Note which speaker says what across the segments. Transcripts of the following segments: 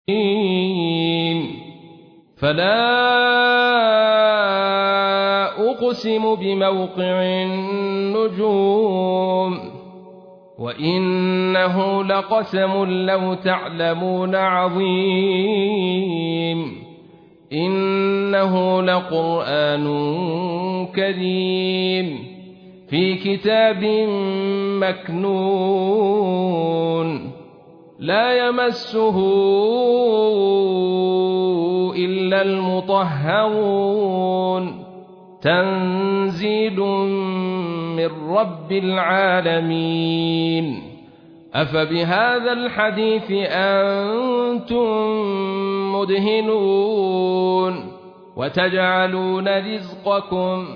Speaker 1: فلا أقسم بموقع النجوم وإنه لقسم لو تعلمون عظيم إنه لقرآن كريم في كتاب مكنون لا يمسه إلا المطهرون تنزيل من رب العالمين أفبهذا الحديث أنتم مدهنون وتجعلون رزقكم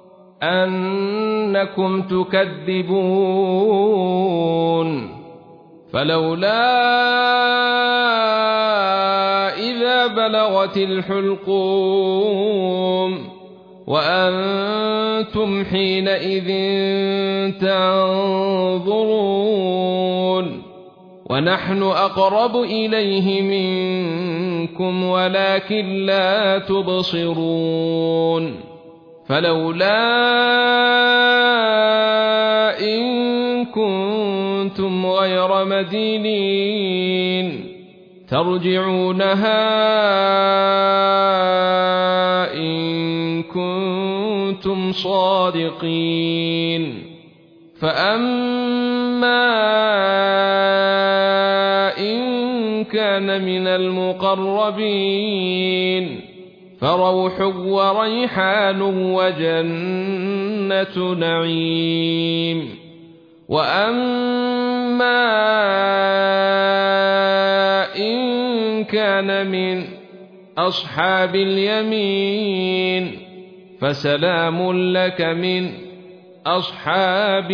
Speaker 1: أنكم تكذبون فلولا إذا بلغت الحلقوم وأنتم حينئذ تنظرون ونحن أقرب إليه منكم ولكن لا تبصرون فلولا إن كنتم غير مدينين ترجعونها إن كنتم صادقين فأما إن كان من المقربين فروح وريحان وجنة نعيم وأما إن كان من أصحاب اليمين فسلام لك من أصحاب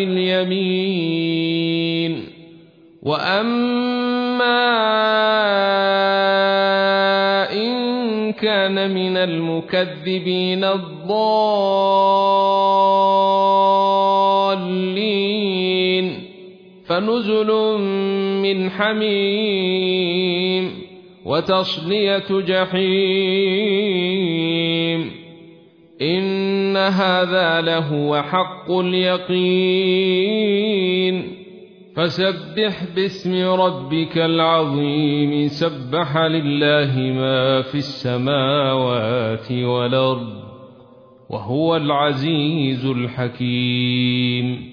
Speaker 1: اليمين وأما إن كان من المكذبين الضالين فنزل من حميم وتصلية جحيم إن هذا لهو حق اليقين فسبح باسم ربك العظيم سبح لله ما في السماوات والأرض وهو العزيز الحكيم